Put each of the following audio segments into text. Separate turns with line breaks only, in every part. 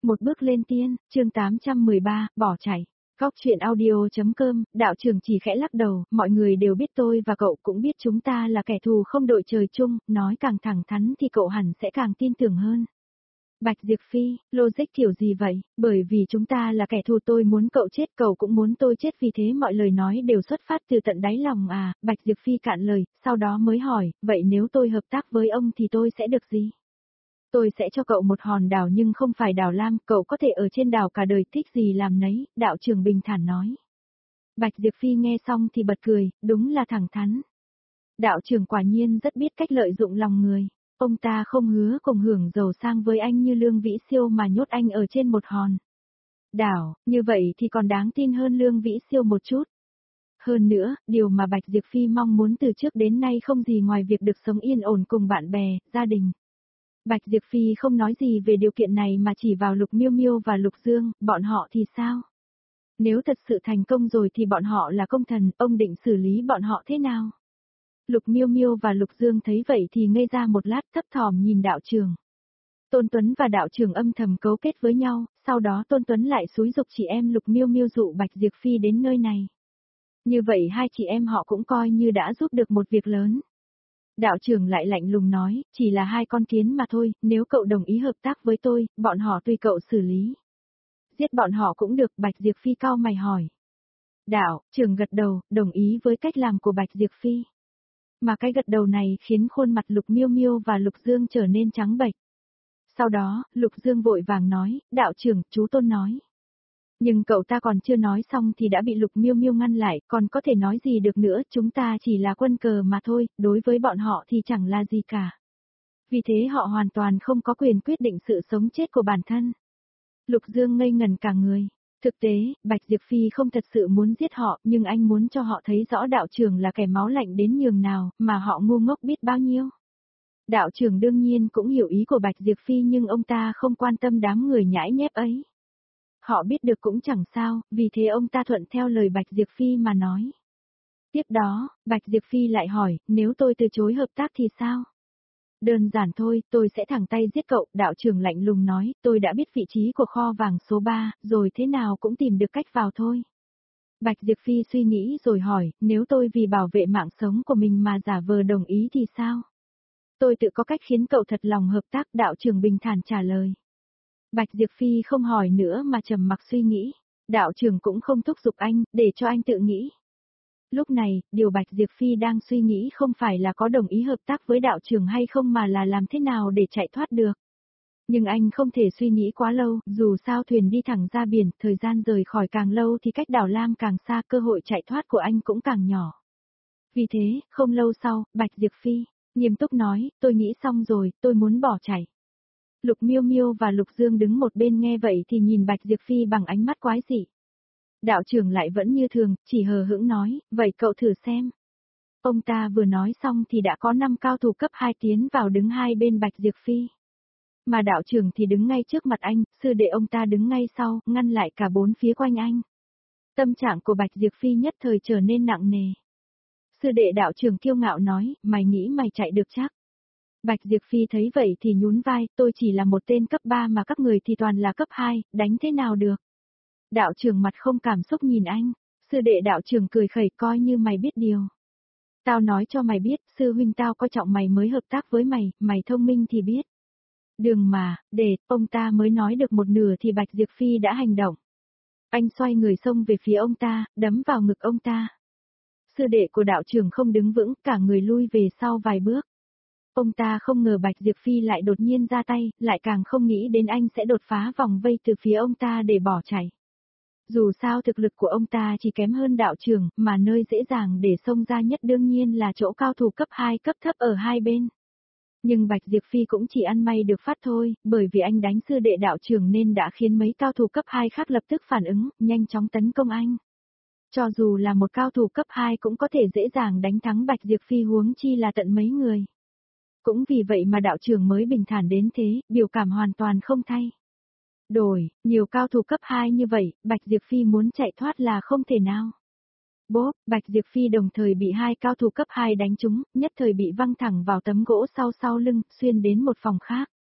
Một bước lên tiên, chương 813, bỏ chạy. Góc chuyện audio.com, đạo trưởng chỉ khẽ lắc đầu, mọi người đều biết tôi và cậu cũng biết chúng ta là kẻ thù không đội trời chung, nói càng thẳng thắn thì cậu hẳn sẽ càng tin tưởng hơn. Bạch Diệp Phi, logic kiểu gì vậy, bởi vì chúng ta là kẻ thù tôi muốn cậu chết cậu cũng muốn tôi chết vì thế mọi lời nói đều xuất phát từ tận đáy lòng à, Bạch Diệp Phi cạn lời, sau đó mới hỏi, vậy nếu tôi hợp tác với ông thì tôi sẽ được gì? Tôi sẽ cho cậu một hòn đảo nhưng không phải đảo Lam, cậu có thể ở trên đảo cả đời thích gì làm nấy, đạo trưởng bình thản nói. Bạch Diệp Phi nghe xong thì bật cười, đúng là thẳng thắn. Đạo trưởng quả nhiên rất biết cách lợi dụng lòng người. Ông ta không hứa cùng hưởng giàu sang với anh như Lương Vĩ Siêu mà nhốt anh ở trên một hòn đảo, như vậy thì còn đáng tin hơn Lương Vĩ Siêu một chút. Hơn nữa, điều mà Bạch Diệp Phi mong muốn từ trước đến nay không gì ngoài việc được sống yên ổn cùng bạn bè, gia đình. Bạch Diệp Phi không nói gì về điều kiện này mà chỉ vào Lục Miêu Miêu và Lục Dương, bọn họ thì sao? Nếu thật sự thành công rồi thì bọn họ là công thần, ông định xử lý bọn họ thế nào? Lục Miêu Miêu và Lục Dương thấy vậy thì ngây ra một lát thấp thỏm nhìn đạo trưởng. Tôn Tuấn và đạo trưởng âm thầm cấu kết với nhau, sau đó Tôn Tuấn lại xúi giục chị em Lục Miêu Miêu dụ Bạch Diệp Phi đến nơi này. Như vậy hai chị em họ cũng coi như đã giúp được một việc lớn. Đạo trưởng lại lạnh lùng nói, chỉ là hai con kiến mà thôi, nếu cậu đồng ý hợp tác với tôi, bọn họ tùy cậu xử lý. Giết bọn họ cũng được, Bạch Diệp Phi cau mày hỏi. Đạo trưởng gật đầu, đồng ý với cách làm của Bạch Diệp Phi. Mà cái gật đầu này khiến khuôn mặt Lục Miêu Miêu và Lục Dương trở nên trắng bệch. Sau đó, Lục Dương vội vàng nói, đạo trưởng, chú Tôn nói. Nhưng cậu ta còn chưa nói xong thì đã bị Lục Miêu Miêu ngăn lại, còn có thể nói gì được nữa, chúng ta chỉ là quân cờ mà thôi, đối với bọn họ thì chẳng là gì cả. Vì thế họ hoàn toàn không có quyền quyết định sự sống chết của bản thân. Lục Dương ngây ngẩn cả người. Thực tế, Bạch Diệp Phi không thật sự muốn giết họ, nhưng anh muốn cho họ thấy rõ đạo trưởng là kẻ máu lạnh đến nhường nào, mà họ ngu ngốc biết bao nhiêu. Đạo trưởng đương nhiên cũng hiểu ý của Bạch Diệp Phi nhưng ông ta không quan tâm đám người nhãi nhép ấy. Họ biết được cũng chẳng sao, vì thế ông ta thuận theo lời Bạch Diệp Phi mà nói. Tiếp đó, Bạch Diệp Phi lại hỏi, nếu tôi từ chối hợp tác thì sao? Đơn giản thôi, tôi sẽ thẳng tay giết cậu, đạo trưởng lạnh lùng nói, tôi đã biết vị trí của kho vàng số 3, rồi thế nào cũng tìm được cách vào thôi. Bạch Diệp Phi suy nghĩ rồi hỏi, nếu tôi vì bảo vệ mạng sống của mình mà giả vờ đồng ý thì sao? Tôi tự có cách khiến cậu thật lòng hợp tác, đạo trưởng bình thản trả lời. Bạch Diệp Phi không hỏi nữa mà trầm mặc suy nghĩ. Đạo trưởng cũng không thúc giục anh, để cho anh tự nghĩ. Lúc này, điều Bạch Diệp Phi đang suy nghĩ không phải là có đồng ý hợp tác với đạo trưởng hay không mà là làm thế nào để chạy thoát được. Nhưng anh không thể suy nghĩ quá lâu, dù sao thuyền đi thẳng ra biển, thời gian rời khỏi càng lâu thì cách đảo Lam càng xa, cơ hội chạy thoát của anh cũng càng nhỏ. Vì thế, không lâu sau, Bạch Diệp Phi nghiêm túc nói, tôi nghĩ xong rồi, tôi muốn bỏ chạy. Lục Miêu Miêu và Lục Dương đứng một bên nghe vậy thì nhìn Bạch Diệp Phi bằng ánh mắt quái dị. Đạo trưởng lại vẫn như thường, chỉ hờ hững nói, vậy cậu thử xem. Ông ta vừa nói xong thì đã có 5 cao thủ cấp 2 tiến vào đứng hai bên Bạch Diệp Phi. Mà đạo trưởng thì đứng ngay trước mặt anh, sư đệ ông ta đứng ngay sau, ngăn lại cả bốn phía quanh anh. Tâm trạng của Bạch Diệp Phi nhất thời trở nên nặng nề. Sư đệ đạo trưởng kiêu ngạo nói, mày nghĩ mày chạy được chắc. Bạch Diệp Phi thấy vậy thì nhún vai, tôi chỉ là một tên cấp 3 mà các người thì toàn là cấp 2, đánh thế nào được. Đạo trưởng mặt không cảm xúc nhìn anh, sư đệ đạo trưởng cười khẩy coi như mày biết điều. Tao nói cho mày biết, sư huynh tao coi trọng mày mới hợp tác với mày, mày thông minh thì biết. Đường mà, để, ông ta mới nói được một nửa thì Bạch Diệp Phi đã hành động. Anh xoay người xông về phía ông ta, đấm vào ngực ông ta. Sư đệ của đạo trưởng không đứng vững, cả người lui về sau vài bước. Ông ta không ngờ Bạch Diệp Phi lại đột nhiên ra tay, lại càng không nghĩ đến anh sẽ đột phá vòng vây từ phía ông ta để bỏ chạy. Dù sao thực lực của ông ta chỉ kém hơn đạo trưởng, mà nơi dễ dàng để xông ra nhất đương nhiên là chỗ cao thủ cấp 2 cấp thấp ở hai bên. Nhưng Bạch Diệp Phi cũng chỉ ăn may được phát thôi, bởi vì anh đánh sư đệ đạo trưởng nên đã khiến mấy cao thủ cấp 2 khác lập tức phản ứng, nhanh chóng tấn công anh. Cho dù là một cao thủ cấp 2 cũng có thể dễ dàng đánh thắng Bạch Diệp Phi huống chi là tận mấy người. Cũng vì vậy mà đạo trưởng mới bình thản đến thế, biểu cảm hoàn toàn không thay đổi, nhiều cao thủ cấp 2 như vậy, Bạch Diệp Phi muốn chạy thoát là không thể nào. Bốp, Bạch Diệp Phi đồng thời bị hai cao thủ cấp 2 đánh trúng, nhất thời bị văng thẳng vào tấm gỗ sau lưng, xuyên đến một phòng khác.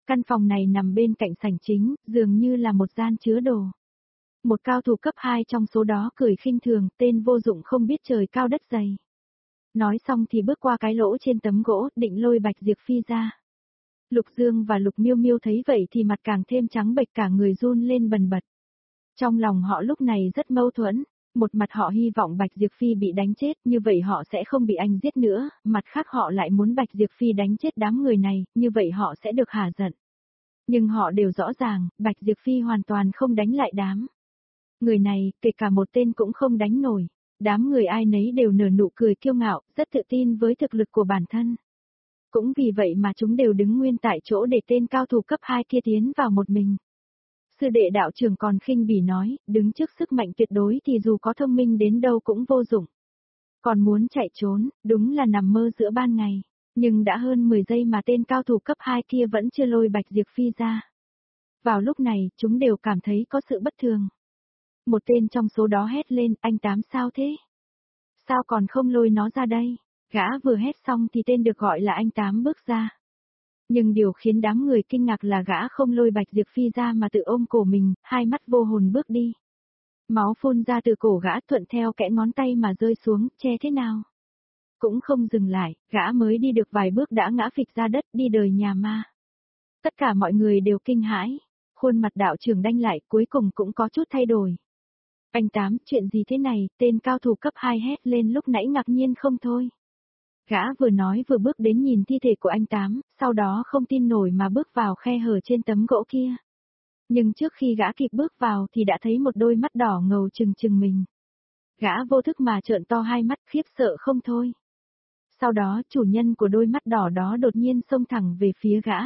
Căn phòng này nằm bên cạnh sảnh chính, dường như là một gian chứa đồ. Một cao thủ cấp 2 trong số đó cười khinh thường, tên vô dụng không biết trời cao đất dày. Nói xong thì bước qua cái lỗ trên tấm gỗ, định lôi Bạch Diệp Phi ra. Lục Dương và Lục Miêu Miêu thấy vậy thì mặt càng thêm trắng bệch, cả người run lên bần bật. Trong lòng họ lúc này rất mâu thuẫn, một mặt họ hy vọng Bạch Diệp Phi bị đánh chết, như vậy họ sẽ không bị anh giết nữa, mặt khác họ lại muốn Bạch Diệp Phi đánh chết đám người này, như vậy họ sẽ được hả giận. Nhưng họ đều rõ ràng, Bạch Diệp Phi hoàn toàn không đánh lại đám người này, kể cả một tên cũng không đánh nổi. Đám người ai nấy đều nở nụ cười kiêu ngạo, rất tự tin với thực lực của bản thân. Cũng vì vậy mà chúng đều đứng nguyên tại chỗ để tên cao thủ cấp 2 kia tiến vào một mình. Sư đệ đạo trưởng còn khinh bỉ nói, đứng trước sức mạnh tuyệt đối thì dù có thông minh đến đâu cũng vô dụng. Còn muốn chạy trốn, đúng là nằm mơ giữa ban ngày. Nhưng đã hơn 10 giây mà tên cao thủ cấp 2 kia vẫn chưa lôi Bạch Diệp Phi ra. Vào lúc này, chúng đều cảm thấy có sự bất thường. Một tên trong số đó hét lên, anh Tám sao thế? Sao còn không lôi nó ra đây? Gã vừa hét xong thì tên được gọi là anh Tám bước ra. Nhưng điều khiến đám người kinh ngạc là gã không lôi Bạch Diệp Phi ra mà tự ôm cổ mình, hai mắt vô hồn bước đi. Máu phun ra từ cổ gã thuận theo kẽ ngón tay mà rơi xuống, che thế nào? Cũng không dừng lại, gã mới đi được vài bước đã ngã phịch ra đất, đi đời nhà ma. Tất cả mọi người đều kinh hãi, khuôn mặt đạo trưởng đanh lại cuối cùng cũng có chút thay đổi. Anh Tám, chuyện gì thế này, tên cao thủ cấp 2 hét lên lúc nãy ngạc nhiên không thôi. Gã vừa nói vừa bước đến nhìn thi thể của anh Tám, sau đó không tin nổi mà bước vào khe hở trên tấm gỗ kia. Nhưng trước khi gã kịp bước vào thì đã thấy một đôi mắt đỏ ngầu trừng trừng mình. Gã vô thức mà trợn to hai mắt khiếp sợ không thôi. Sau đó chủ nhân của đôi mắt đỏ đó đột nhiên xông thẳng về phía gã.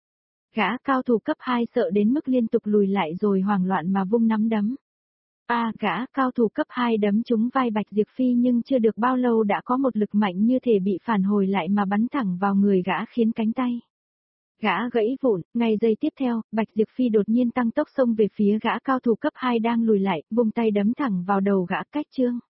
Gã cao thủ cấp 2 sợ đến mức liên tục lùi lại rồi hoảng loạn mà vung nắm đấm. Gã cao thủ cấp 2 đấm trúng vai Bạch Diệp Phi nhưng chưa được bao lâu đã có một lực mạnh như thể bị phản hồi lại mà bắn thẳng vào người gã khiến cánh tay gã gãy vụn. Ngay giây tiếp theo, Bạch Diệp Phi đột nhiên tăng tốc xông về phía gã cao thủ cấp 2 đang lùi lại, vung tay đấm thẳng vào đầu gã. Cách chương